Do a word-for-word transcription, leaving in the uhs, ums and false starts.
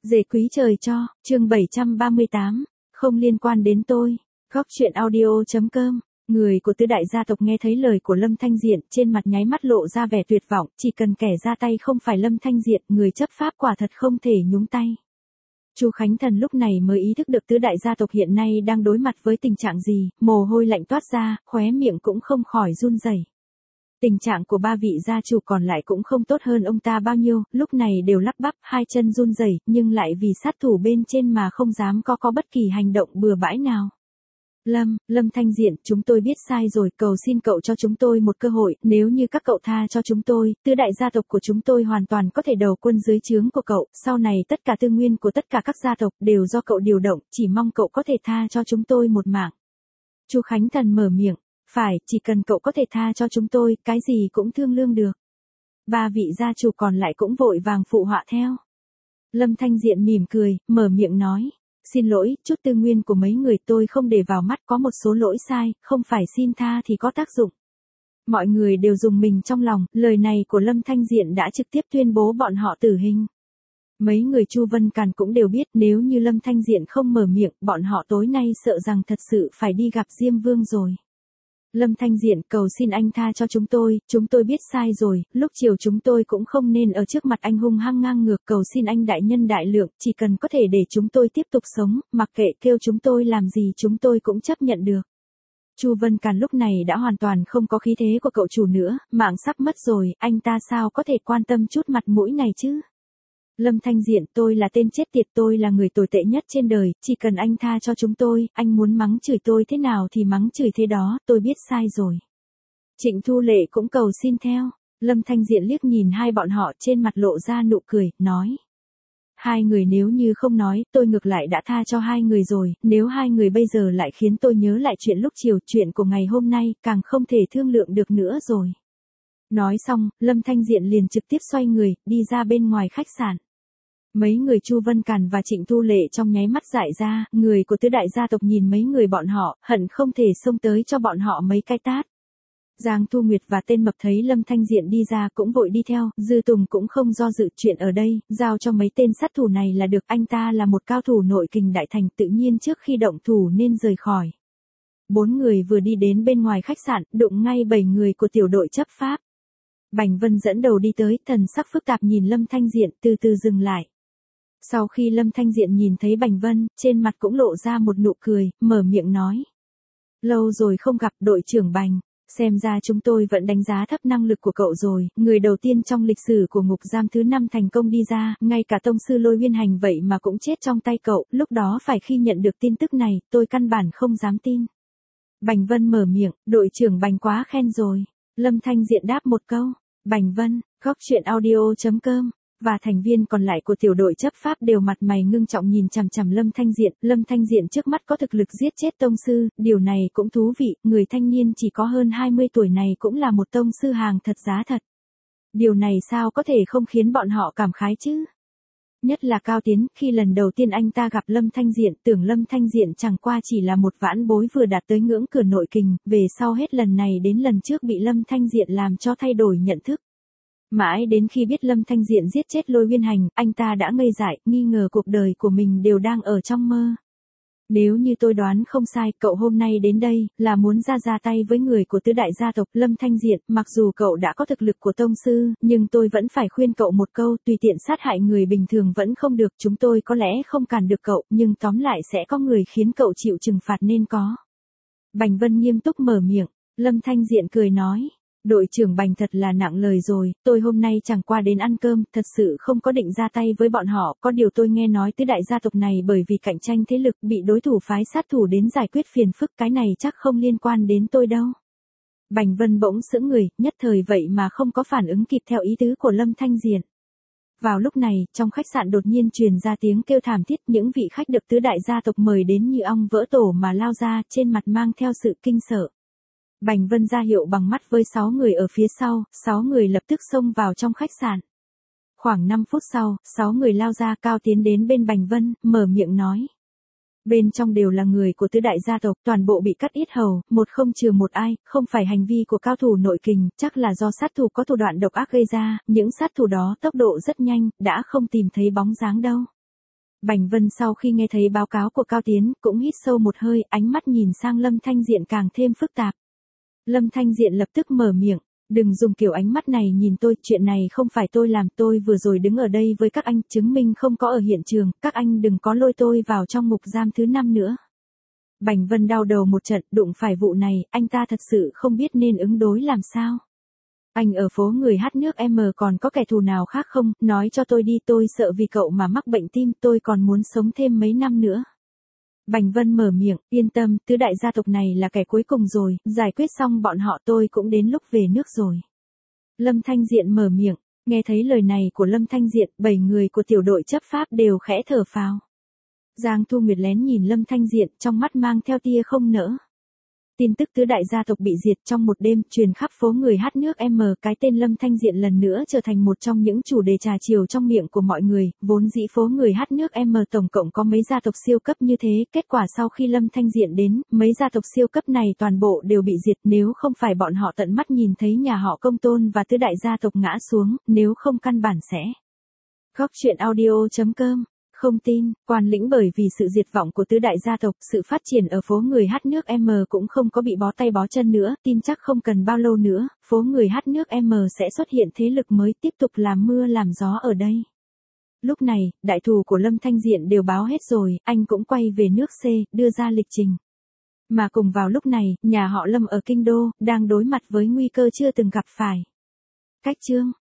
Dề quý trời cho, chương bảy trăm ba mươi tám, không liên quan đến tôi. Góc truyện audio.com. Người của tứ đại gia tộc nghe thấy lời của Lâm Thanh Diện, trên mặt nháy mắt lộ ra vẻ tuyệt vọng, chỉ cần kẻ ra tay không phải Lâm Thanh Diện, người chấp pháp quả thật không thể nhúng tay. Chu Khánh Thần lúc này mới ý thức được tứ đại gia tộc hiện nay đang đối mặt với tình trạng gì, mồ hôi lạnh toát ra, khóe miệng cũng không khỏi run rẩy. Tình trạng của ba vị gia chủ còn lại cũng không tốt hơn ông ta bao nhiêu, lúc này đều lắp bắp, hai chân run rẩy, nhưng lại vì sát thủ bên trên mà không dám có có bất kỳ hành động bừa bãi nào. Lâm, Lâm Thanh Diện, chúng tôi biết sai rồi, cầu xin cậu cho chúng tôi một cơ hội, nếu như các cậu tha cho chúng tôi, tứ đại gia tộc của chúng tôi hoàn toàn có thể đầu quân dưới trướng của cậu, sau này tất cả tư nguyên của tất cả các gia tộc đều do cậu điều động, chỉ mong cậu có thể tha cho chúng tôi một mạng. Chu Khánh Thần mở miệng, phải, chỉ cần cậu có thể tha cho chúng tôi, cái gì cũng thương lượng được. Ba vị gia chủ còn lại cũng vội vàng phụ họa theo. Lâm Thanh Diện mỉm cười, mở miệng nói. Xin lỗi, chút tư nguyên của mấy người tôi không để vào mắt, có một số lỗi sai, không phải xin tha thì có tác dụng. Mọi người đều dùng mình trong lòng, lời này của Lâm Thanh Diện đã trực tiếp tuyên bố bọn họ tử hình. Mấy người Chu Vân Càn cũng đều biết nếu như Lâm Thanh Diện không mở miệng, bọn họ tối nay sợ rằng thật sự phải đi gặp Diêm Vương rồi. Lâm Thanh Diện, cầu xin anh tha cho chúng tôi, chúng tôi biết sai rồi, lúc chiều chúng tôi cũng không nên ở trước mặt anh hung hăng ngang ngược, cầu xin anh đại nhân đại lượng, chỉ cần có thể để chúng tôi tiếp tục sống, mặc kệ kêu chúng tôi làm gì chúng tôi cũng chấp nhận được. Chu Vân Càn lúc này đã hoàn toàn không có khí thế của cậu chủ nữa, mạng sắp mất rồi, anh ta sao có thể quan tâm chút mặt mũi này chứ? Lâm Thanh Diện, tôi là tên chết tiệt, tôi là người tồi tệ nhất trên đời, chỉ cần anh tha cho chúng tôi, anh muốn mắng chửi tôi thế nào thì mắng chửi thế đó, tôi biết sai rồi. Trịnh Thu Lệ cũng cầu xin theo. Lâm Thanh Diện liếc nhìn hai bọn họ, trên mặt lộ ra nụ cười, nói. Hai người nếu như không nói, tôi ngược lại đã tha cho hai người rồi, nếu hai người bây giờ lại khiến tôi nhớ lại chuyện lúc chiều, chuyện của ngày hôm nay, càng không thể thương lượng được nữa rồi. Nói xong, Lâm Thanh Diện liền trực tiếp xoay người, đi ra bên ngoài khách sạn. Mấy người Chu Vân Càn và Trịnh Thu Lệ trong nháy mắt dại ra, người của tứ đại gia tộc nhìn mấy người bọn họ, hận không thể xông tới cho bọn họ mấy cái tát. Giang Thu Nguyệt và tên mập thấy Lâm Thanh Diện đi ra cũng vội đi theo, Dư Tùng cũng không do dự, chuyện ở đây, giao cho mấy tên sát thủ này là được, anh ta là một cao thủ nội kình đại thành, tự nhiên trước khi động thủ nên rời khỏi. Bốn người vừa đi đến bên ngoài khách sạn, đụng ngay bảy người của tiểu đội chấp pháp. Bành Vân dẫn đầu đi tới, thần sắc phức tạp nhìn Lâm Thanh Diện, từ từ dừng lại. Sau khi Lâm Thanh Diện nhìn thấy Bành Vân, trên mặt cũng lộ ra một nụ cười, mở miệng nói. Lâu rồi không gặp đội trưởng Bành, xem ra chúng tôi vẫn đánh giá thấp năng lực của cậu rồi, người đầu tiên trong lịch sử của ngục giam thứ năm thành công đi ra, ngay cả tông sư Lôi Uyên Hành vậy mà cũng chết trong tay cậu, lúc đó phải khi nhận được tin tức này, tôi căn bản không dám tin. Bành Vân mở miệng, đội trưởng Bành quá khen rồi. Lâm Thanh Diện đáp một câu. Bành Vân, góc truyện audio.com. Và thành viên còn lại của tiểu đội chấp pháp đều mặt mày ngưng trọng nhìn chằm chằm Lâm Thanh Diện, Lâm Thanh Diện trước mắt có thực lực giết chết tông sư, điều này cũng thú vị, người thanh niên chỉ có hơn hai mươi tuổi này cũng là một tông sư hàng thật giá thật. Điều này sao có thể không khiến bọn họ cảm khái chứ? Nhất là Cao Tiến, khi lần đầu tiên anh ta gặp Lâm Thanh Diện, tưởng Lâm Thanh Diện chẳng qua chỉ là một vãn bối vừa đạt tới ngưỡng cửa nội kình, về sau hết lần này đến lần trước bị Lâm Thanh Diện làm cho thay đổi nhận thức. Mãi đến khi biết Lâm Thanh Diện giết chết Lôi Uyên Hành, anh ta đã ngây dại, nghi ngờ cuộc đời của mình đều đang ở trong mơ. Nếu như tôi đoán không sai, cậu hôm nay đến đây, là muốn ra ra tay với người của tứ đại gia tộc Lâm Thanh Diện, mặc dù cậu đã có thực lực của tông sư, nhưng tôi vẫn phải khuyên cậu một câu, tùy tiện sát hại người bình thường vẫn không được, chúng tôi có lẽ không cản được cậu, nhưng tóm lại sẽ có người khiến cậu chịu trừng phạt nên có. Bành Vân nghiêm túc mở miệng, Lâm Thanh Diện cười nói. Đội trưởng Bành thật là nặng lời rồi, tôi hôm nay chẳng qua đến ăn cơm, thật sự không có định ra tay với bọn họ, có điều tôi nghe nói tứ đại gia tộc này bởi vì cạnh tranh thế lực bị đối thủ phái sát thủ đến giải quyết phiền phức, cái này chắc không liên quan đến tôi đâu. Bành Vân bỗng sững người, nhất thời vậy mà không có phản ứng kịp theo ý tứ của Lâm Thanh Diện. Vào lúc này, trong khách sạn đột nhiên truyền ra tiếng kêu thảm thiết, những vị khách được tứ đại gia tộc mời đến như ong vỡ tổ mà lao ra, trên mặt mang theo sự kinh sợ. Bành Vân ra hiệu bằng mắt với sáu người ở phía sau, sáu người lập tức xông vào trong khách sạn. Khoảng năm phút sau, sáu người lao ra, Cao Tiến đến bên Bành Vân, mở miệng nói. Bên trong đều là người của tứ đại gia tộc, toàn bộ bị cắt yết hầu, một không trừ một ai, không phải hành vi của cao thủ nội kình, chắc là do sát thủ có thủ đoạn độc ác gây ra, những sát thủ đó tốc độ rất nhanh, đã không tìm thấy bóng dáng đâu. Bành Vân sau khi nghe thấy báo cáo của Cao Tiến, cũng hít sâu một hơi, ánh mắt nhìn sang Lâm Thanh Diện càng thêm phức tạp. Lâm Thanh Diện lập tức mở miệng, đừng dùng kiểu ánh mắt này nhìn tôi, chuyện này không phải tôi làm, tôi vừa rồi đứng ở đây với các anh, chứng minh không có ở hiện trường, các anh đừng có lôi tôi vào trong ngục giam thứ năm nữa. Bành Vân đau đầu một trận, đụng phải vụ này, anh ta thật sự không biết nên ứng đối làm sao. Anh ở phố người hát nước M còn có kẻ thù nào khác không, nói cho tôi đi, tôi sợ vì cậu mà mắc bệnh tim, tôi còn muốn sống thêm mấy năm nữa. Bành Vân mở miệng, yên tâm, tứ đại gia tộc này là kẻ cuối cùng rồi, giải quyết xong bọn họ tôi cũng đến lúc về nước rồi. Lâm Thanh Diện mở miệng, nghe thấy lời này của Lâm Thanh Diện, bảy người của tiểu đội chấp pháp đều khẽ thở phào. Giang Thu Nguyệt lén nhìn Lâm Thanh Diện, trong mắt mang theo tia không nỡ. Tin tức tứ đại gia tộc bị diệt trong một đêm, truyền khắp phố người hát nước M, cái tên Lâm Thanh Diện lần nữa trở thành một trong những chủ đề trà chiều trong miệng của mọi người, vốn dĩ phố người hát nước M tổng cộng có mấy gia tộc siêu cấp như thế, kết quả sau khi Lâm Thanh Diện đến, mấy gia tộc siêu cấp này toàn bộ đều bị diệt, nếu không phải bọn họ tận mắt nhìn thấy nhà họ Công Tôn và tứ đại gia tộc ngã xuống, nếu không căn bản sẽ. Góc truyện audio chấm com Không tin, Quan Lĩnh bởi vì sự diệt vong của tứ đại gia tộc, sự phát triển ở phố người hát nước M cũng không có bị bó tay bó chân nữa, tin chắc không cần bao lâu nữa, phố người hát nước M sẽ xuất hiện thế lực mới tiếp tục làm mưa làm gió ở đây. Lúc này, đại thù của Lâm Thanh Diện đều báo hết rồi, anh cũng quay về nước C, đưa ra lịch trình. Mà cùng vào lúc này, nhà họ Lâm ở Kinh Đô, đang đối mặt với nguy cơ chưa từng gặp phải. Cách chương